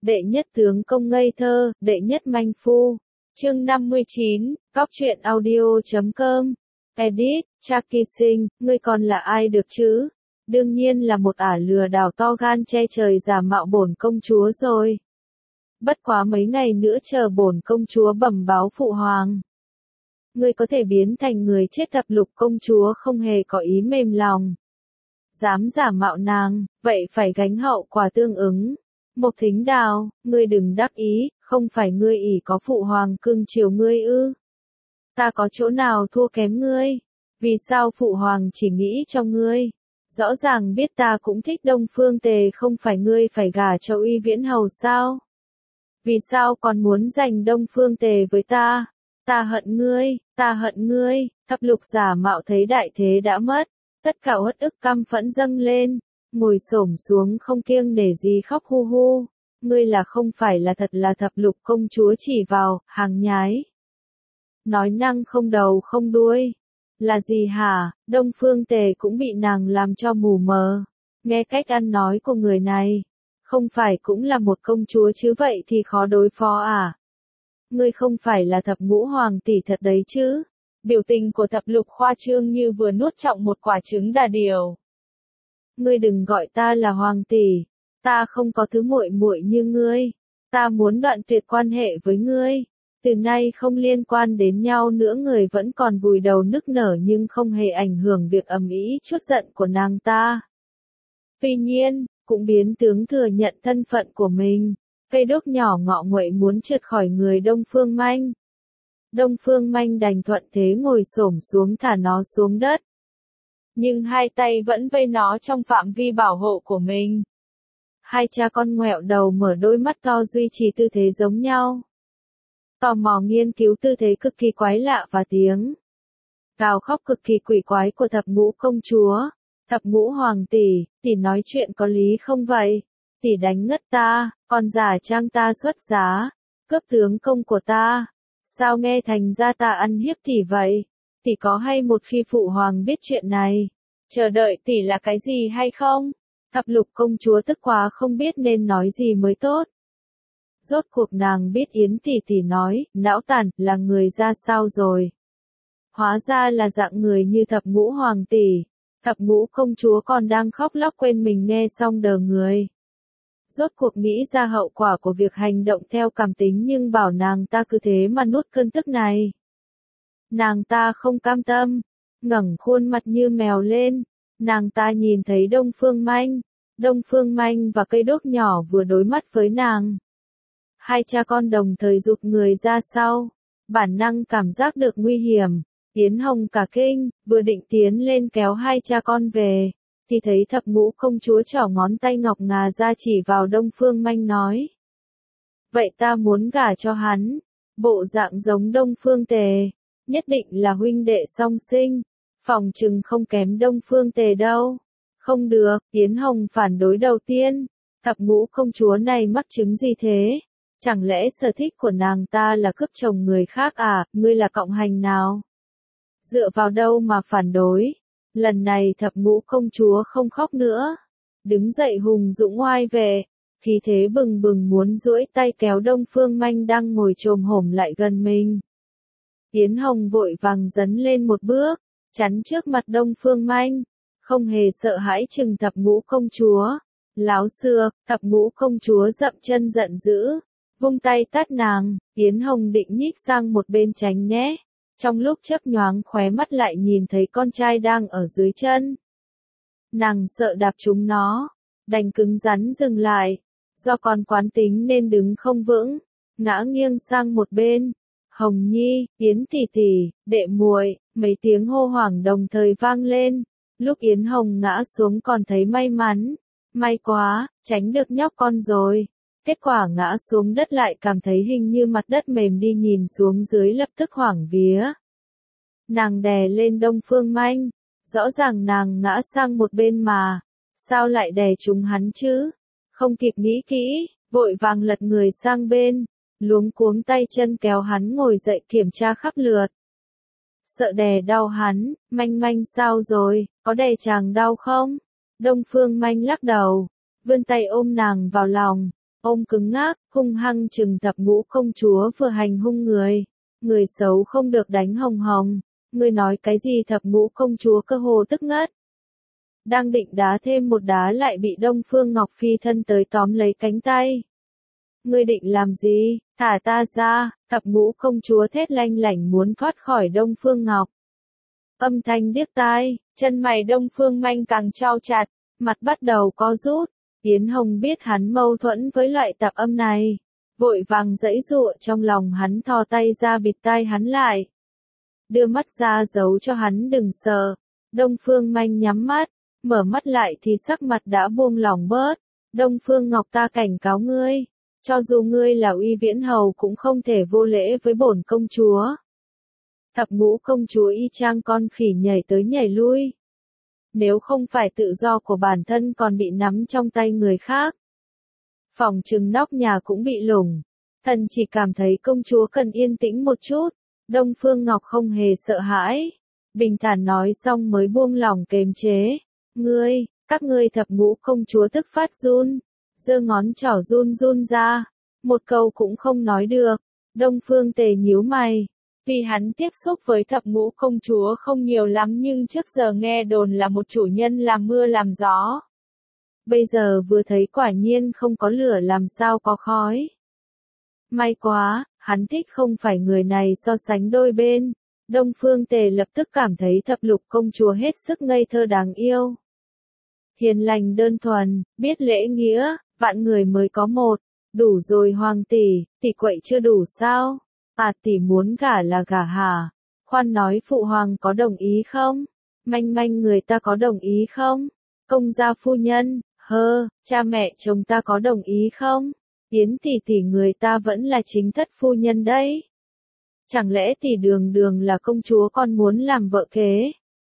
đệ nhất tướng công ngây thơ, đệ nhất manh phu. Chương 59, Góc truyện audio.com. Edit, Chucky Sinh, ngươi còn là ai được chứ? Đương nhiên là một ả lừa đảo to gan che trời giả mạo bổn công chúa rồi. Bất quá mấy ngày nữa chờ bổn công chúa bẩm báo phụ hoàng. Ngươi có thể biến thành người chết, thập lục công chúa không hề có ý mềm lòng. Dám giả mạo nàng, vậy phải gánh hậu quả tương ứng. Mộc Thính Đào, ngươi đừng đắc ý, không phải ngươi ỷ có phụ hoàng cưng chiều ngươi ư? Ta có chỗ nào thua kém ngươi? Vì sao phụ hoàng chỉ nghĩ cho ngươi? Rõ ràng biết ta cũng thích Đông Phương Tề, không phải ngươi phải gả cho Uy Viễn Hầu sao? Vì sao còn muốn giành Đông Phương Tề với ta? Ta hận ngươi, thập lục giả mạo thấy đại thế đã mất, tất cả uất ức căm phẫn dâng lên, ngồi xổm xuống không kiêng nể gì khóc hu hu. Ngươi là không phải là thật là thập lục công chúa chỉ vào, hàng nhái. Nói năng không đầu không đuôi. Là gì hả? Đông Phương Tề cũng bị nàng làm cho mù mờ. Nghe cách ăn nói của người này. Không phải cũng là một công chúa chứ, vậy thì khó đối phó à? Ngươi không phải là thập ngũ hoàng tỷ thật đấy chứ? Biểu tình của thập lục khoa trương như vừa nuốt trọn một quả trứng đà điểu. Ngươi đừng gọi ta là hoàng tỷ. Ta không có thứ muội muội như ngươi. Ta muốn đoạn tuyệt quan hệ với ngươi. Từ nay không liên quan đến nhau nữa. Người vẫn còn vùi đầu nức nở nhưng không hề ảnh hưởng việc ầm ĩ chút giận của nàng ta. Tuy nhiên, cũng biến tướng thừa nhận thân phận của mình. Cây đốt nhỏ ngọ nguậy muốn trượt khỏi người Đông Phương Manh. Đông Phương Manh đành thuận thế ngồi xổm xuống thả nó xuống đất. Nhưng hai tay vẫn vây nó trong phạm vi bảo hộ của mình. Hai cha con ngoẹo đầu mở đôi mắt to duy trì tư thế giống nhau. Tò mò nghiên cứu tư thế cực kỳ quái lạ và tiếng gào khóc cực kỳ quỷ quái của thập ngũ công chúa. Thập ngũ hoàng tỷ, tỷ nói chuyện có lý không vậy? Tỷ đánh ngất ta, còn giả trang ta xuất giá, cướp tướng công của ta. Sao nghe thành ra ta ăn hiếp tỷ vậy? Tỷ có hay một khi phụ hoàng biết chuyện này, chờ đợi tỷ là cái gì hay không? Thập lục công chúa tức quá không biết nên nói gì mới tốt. Rốt cuộc nàng biết Yến tỷ tỷ nói, não tàn, là người ra sao rồi? Hóa ra là dạng người như thập ngũ hoàng tỷ. Thập ngũ công chúa còn đang khóc lóc quên mình, nghe xong đờ người. Rốt cuộc nghĩ ra hậu quả của việc hành động theo cảm tính, nhưng bảo nàng ta cứ thế mà nuốt cơn tức này. Nàng ta không cam tâm, ngẩng khuôn mặt như mèo lên. Nàng ta nhìn thấy Đông Phương Manh. Đông Phương Manh và cây đốt nhỏ vừa đối mắt với nàng. Hai cha con đồng thời rụt người ra sau. Bản năng cảm giác được nguy hiểm. Yến Hồng cả kinh, vừa định tiến lên kéo hai cha con về, thì thấy thập ngũ công chúa trỏ ngón tay ngọc ngà ra chỉ vào Đông Phương Manh nói. Vậy ta muốn gả cho hắn, bộ dạng giống Đông Phương Tề, nhất định là huynh đệ song sinh, phòng chừng không kém Đông Phương Tề đâu. Không được, Yến Hồng phản đối đầu tiên, thập ngũ công chúa này mắc chứng gì thế? Chẳng lẽ sở thích của nàng ta là cướp chồng người khác à? Ngươi là cộng hành nào? Dựa vào đâu mà phản đối? Lần này thập ngũ công chúa không khóc nữa. Đứng dậy hùng dũng oai về. Khí thế bừng bừng muốn duỗi tay kéo Đông Phương Manh đang ngồi chồm hổm lại gần mình. Yến Hồng vội vàng dấn lên một bước, chắn trước mặt Đông Phương Manh. Không hề sợ hãi chừng thập ngũ công chúa. Láo xược, thập ngũ công chúa dậm chân giận dữ. Vung tay tát nàng. Yến Hồng định nhích sang một bên tránh né. Trong lúc chớp nhoáng khóe mắt lại nhìn thấy con trai đang ở dưới chân. Nàng sợ đạp trúng nó, đành cứng rắn dừng lại. Do còn quán tính nên đứng không vững, ngã nghiêng sang một bên. Hồng Nhi, Yến tỷ tỷ, đệ muội, mấy tiếng hô hoảng đồng thời vang lên. Lúc Yến Hồng ngã xuống còn thấy may mắn. May quá, tránh được nhóc con rồi. Kết quả ngã xuống đất lại cảm thấy hình như mặt đất mềm đi, nhìn xuống dưới lập tức hoảng vía. Nàng đè lên Đông Phương Manh, rõ ràng nàng ngã sang một bên mà, sao lại đè trúng hắn chứ? Không kịp nghĩ kỹ, vội vàng lật người sang bên, luống cuống tay chân kéo hắn ngồi dậy kiểm tra khắp lượt. Sợ đè đau hắn, Manh Manh sao rồi, có đè chàng đau không? Đông Phương Manh lắc đầu, vươn tay ôm nàng vào lòng. Ông cứng ngắc, hung hăng trừng Thập Ngũ công chúa vừa hành hung người. Người xấu không được đánh hồng hồng. Ngươi nói cái gì? Thập Ngũ công chúa cơ hồ tức ngất. Đang định đá thêm một đá lại bị Đông Phương Ngọc phi thân tới tóm lấy cánh tay. Ngươi định làm gì? Thả ta ra! Thập Ngũ công chúa thét lanh lảnh muốn thoát khỏi Đông Phương Ngọc. Âm thanh điếc tai, chân mày Đông Phương Manh càng chau chặt, mặt bắt đầu co rút. Yến Hồng biết hắn mâu thuẫn với loại tạp âm này, vội vàng giãy giụa trong lòng hắn, thò tay ra bịt tai hắn lại. Đưa mắt ra giấu cho hắn đừng sợ. Đông Phương Manh nhắm mắt, mở mắt lại thì sắc mặt đã buông lỏng bớt. Đông Phương Ngọc, ta cảnh cáo ngươi, cho dù ngươi là Uy Viễn Hầu cũng không thể vô lễ với bổn công chúa. Thập Ngũ công chúa y chang con khỉ nhảy tới nhảy lui. Nếu không phải tự do của bản thân còn bị nắm trong tay người khác. Phòng trừng nóc nhà cũng bị lủng. Thần chỉ cảm thấy công chúa cần yên tĩnh một chút. Đông Phương Ngọc không hề sợ hãi. Bình thản nói xong mới buông lỏng kềm chế. Các ngươi. Thập Ngũ công chúa tức phát run. Giơ ngón trỏ run run ra. Một câu cũng không nói được. Đông Phương Tề nhíu mày. Vì hắn tiếp xúc với Thập Ngũ công chúa không nhiều lắm nhưng trước giờ nghe đồn là một chủ nhân làm mưa làm gió. Bây giờ vừa thấy quả nhiên không có lửa làm sao có khói. May quá, hắn thích không phải người này so sánh đôi bên. Đông Phương Tề lập tức cảm thấy Thập Lục công chúa hết sức ngây thơ đáng yêu. Hiền lành đơn thuần, biết lễ nghĩa, vạn người mới có một. Đủ rồi Hoàng tỷ quậy chưa đủ sao? Tỷ muốn gả là gả hả? Khoan nói phụ hoàng có đồng ý không? Manh manh người ta có đồng ý không? Công gia phu nhân, cha mẹ chồng ta có đồng ý không? Yến tỷ người ta vẫn là chính thất phu nhân đấy. Chẳng lẽ tỷ đường là công chúa còn muốn làm vợ kế?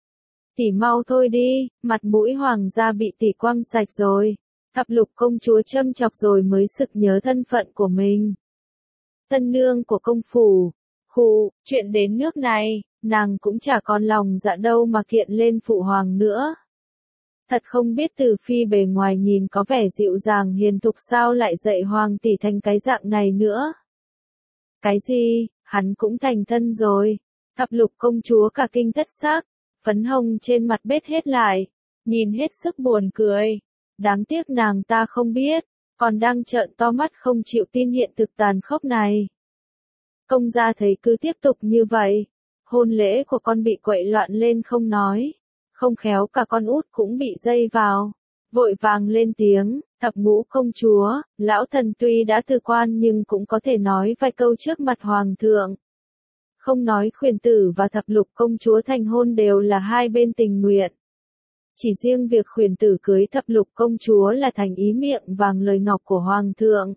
Tỷ mau thôi đi, mặt mũi hoàng gia bị tỷ quăng sạch rồi. Thập Lục công chúa châm chọc rồi mới sực nhớ thân phận của mình. Tân nương của công phủ. Chuyện đến nước này, nàng cũng chả còn lòng dạ đâu mà kiện lên phụ hoàng nữa. Thật không biết Từ Phi bề ngoài nhìn có vẻ dịu dàng hiền thục sao lại dạy hoàng tỷ thành cái dạng này nữa. Cái gì, hắn cũng thành thân rồi. Thập Lục công chúa cả kinh thất xác, phấn hồng trên mặt bết hết lại, nhìn hết sức buồn cười. Đáng tiếc nàng ta không biết, còn đang trợn to mắt không chịu tin hiện thực tàn khốc này. Công gia thấy cứ tiếp tục như vậy, hôn lễ của con bị quậy loạn lên không nói, không khéo cả con út cũng bị dây vào, vội vàng lên tiếng. Thập Ngũ công chúa, lão thần tuy đã từ quan nhưng cũng có thể nói vài câu trước mặt hoàng thượng. Không nói Khuyển tử và Thập Lục công chúa thành hôn đều là hai bên tình nguyện. Chỉ riêng việc Khuyển tử cưới Thập Lục công chúa là thành ý miệng vàng lời ngọc của hoàng thượng.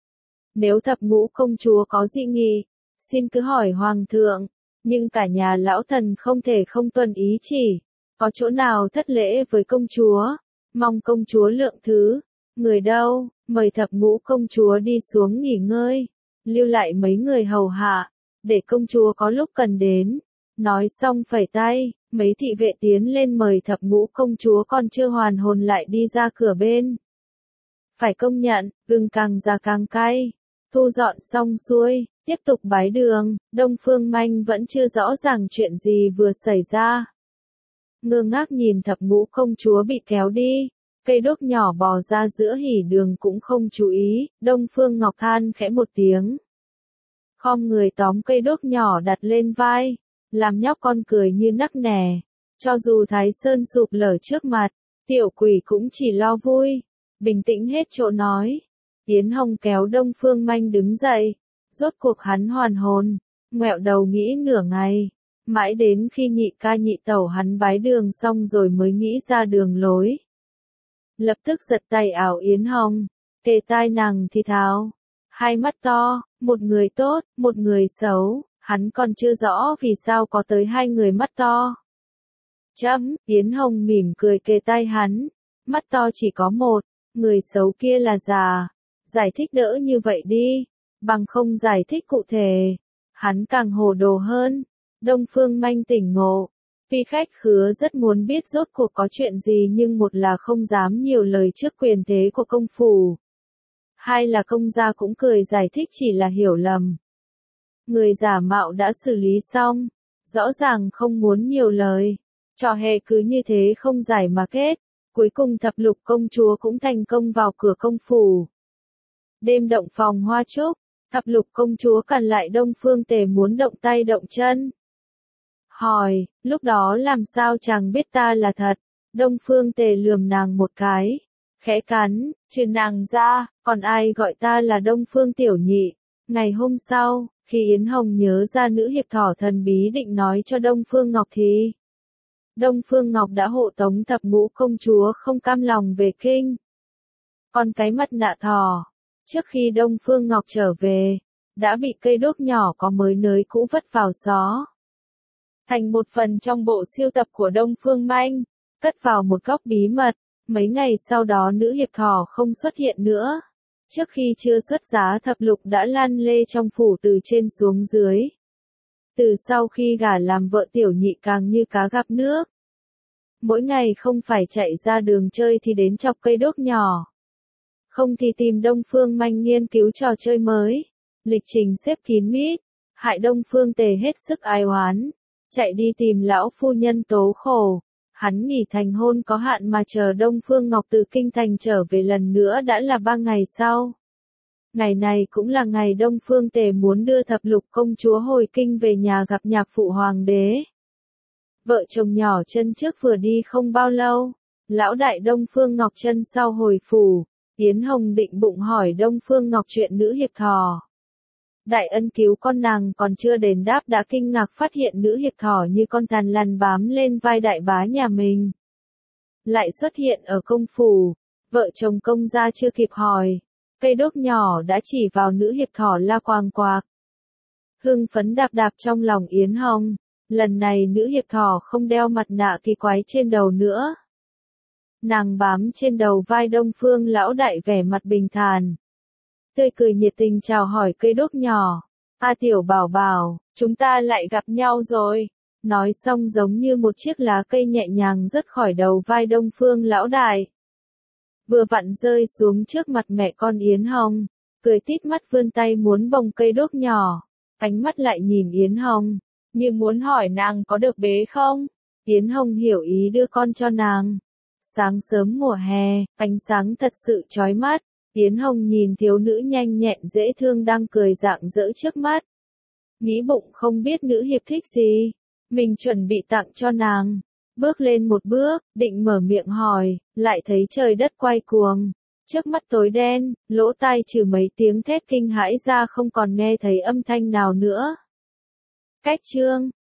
Nếu Thập Ngũ công chúa có dị nghị, xin cứ hỏi hoàng thượng, nhưng cả nhà lão thần không thể không tuân ý chỉ. Có chỗ nào thất lễ với công chúa, mong công chúa lượng thứ. Người đâu, mời Thập Ngũ công chúa đi xuống nghỉ ngơi, lưu lại mấy người hầu hạ, để công chúa có lúc cần đến. Nói xong phẩy tay, mấy thị vệ tiến lên mời Thập Ngũ công chúa còn chưa hoàn hồn lại đi ra cửa bên. Phải công nhận, gừng càng già càng cay. Thu dọn xong xuôi, tiếp tục bái đường. Đông Phương Manh vẫn chưa rõ ràng chuyện gì vừa xảy ra. Ngơ ngác nhìn Thập Ngũ công chúa bị kéo đi, cây đốt nhỏ bò ra giữa hỉ đường cũng không chú ý. Đông Phương Ngọc than khẽ một tiếng, khom người tóm cây đốt nhỏ đặt lên vai, làm nhóc con cười như nắc nẻ. Cho dù Thái Sơn sụp lở trước mặt, tiểu quỷ cũng chỉ lo vui, bình tĩnh hết chỗ nói. Yến Hồng kéo Đông Phương Manh đứng dậy, rốt cuộc hắn hoàn hồn, ngoẹo đầu nghĩ nửa ngày, mãi đến khi nhị ca nhị tẩu hắn bái đường xong rồi mới nghĩ ra đường lối. Lập tức giật tay áo Yến Hồng, kề tai nàng thì thào, hai mắt to, một người tốt, một người xấu, hắn còn chưa rõ vì sao có tới hai người mắt to. Yến Hồng mỉm cười kề tai hắn, mắt to chỉ có một, người xấu kia là già. Giải thích đỡ như vậy đi, bằng không giải thích cụ thể, hắn càng hồ đồ hơn. Đông Phương Manh tỉnh ngộ, phi khách khứa rất muốn biết rốt cuộc có chuyện gì nhưng một là không dám nhiều lời trước quyền thế của công phủ. Hai là công gia cũng cười giải thích chỉ là hiểu lầm. Người giả mạo đã xử lý xong, rõ ràng không muốn nhiều lời. Trò hề cứ như thế không giải mà kết, cuối cùng thập lục công chúa cũng thành công vào cửa công phủ. Đêm động phòng hoa trúc, thập lục công chúa cằn lại Đông Phương Tề muốn động tay động chân. Hỏi, lúc đó làm sao chàng biết ta là thật? Đông Phương Tề lườm nàng một cái, khẽ cắn, trừ nàng ra, còn ai gọi ta là Đông Phương Tiểu Nhị. Ngày hôm sau, khi Yến Hồng nhớ ra nữ hiệp thỏ thần bí định nói cho Đông Phương Ngọc thì Đông Phương Ngọc đã hộ tống thập ngũ công chúa không cam lòng về kinh. Còn cái mặt nạ thỏ, trước khi Đông Phương Ngọc trở về, đã bị cây đuốc nhỏ có mới nới cũ vất vào gió. Thành một phần trong bộ siêu tập của Đông Phương Manh, cất vào một góc bí mật. Mấy ngày sau đó nữ hiệp thỏ không xuất hiện nữa. Trước khi chưa xuất giá thập lục đã lan lê trong phủ từ trên xuống dưới. Từ sau khi gả làm vợ Tiểu Nhị càng như cá gặp nước. Mỗi ngày không phải chạy ra đường chơi thì đến chọc cây đuốc nhỏ. Không thì tìm Đông Phương Manh nghiên cứu trò chơi mới. Lịch trình xếp kín mít, hại Đông Phương Tề hết sức ai oán. Chạy đi tìm lão phu nhân tố khổ. Hắn nghỉ thành hôn có hạn mà chờ Đông Phương Ngọc từ kinh thành trở về lần nữa đã là 3 ngày sau. Ngày này cũng là ngày Đông Phương Tề muốn đưa thập lục công chúa hồi kinh về nhà gặp nhạc phụ hoàng đế. Vợ chồng nhỏ chân trước vừa đi không bao lâu, lão đại Đông Phương Ngọc chân sau hồi phủ, Yến Hồng định bụng hỏi Đông Phương Ngọc chuyện nữ hiệp thỏ. Đại ân cứu con nàng còn chưa đền đáp đã kinh ngạc phát hiện nữ hiệp thỏ như con thằn lằn bám lên vai đại bá nhà mình. Lại xuất hiện ở công phủ, vợ chồng công gia chưa kịp hỏi, cây đuốc nhỏ đã chỉ vào nữ hiệp thỏ la quàng quạc. Hưng phấn đạp đạp trong lòng Yến Hồng, lần này nữ hiệp thỏ không đeo mặt nạ kỳ quái trên đầu nữa. Nàng bám trên đầu vai Đông Phương lão đại vẻ mặt bình thản. Tươi cười nhiệt tình chào hỏi cây đuốc nhỏ. A tiểu bảo bảo, chúng ta lại gặp nhau rồi. Nói xong giống như một chiếc lá cây nhẹ nhàng rớt khỏi đầu vai Đông Phương lão đại. Vừa vặn rơi xuống trước mặt mẹ con Yến Hồng, cười tít mắt vươn tay muốn bồng cây đuốc nhỏ. Ánh mắt lại nhìn Yến Hồng, như muốn hỏi nàng có được bế không? Yến Hồng hiểu ý đưa con cho nàng. Sáng sớm mùa hè, ánh sáng thật sự chói mắt. Yến Hồng nhìn thiếu nữ nhanh nhẹn dễ thương đang cười rạng rỡ trước mắt. Nghĩ bụng không biết nữ hiệp thích gì. Mình chuẩn bị tặng cho nàng. Bước lên một bước, định mở miệng hỏi, lại thấy trời đất quay cuồng. Trước mắt tối đen, lỗ tai trừ mấy tiếng thét kinh hãi ra không còn nghe thấy âm thanh nào nữa. Cách chương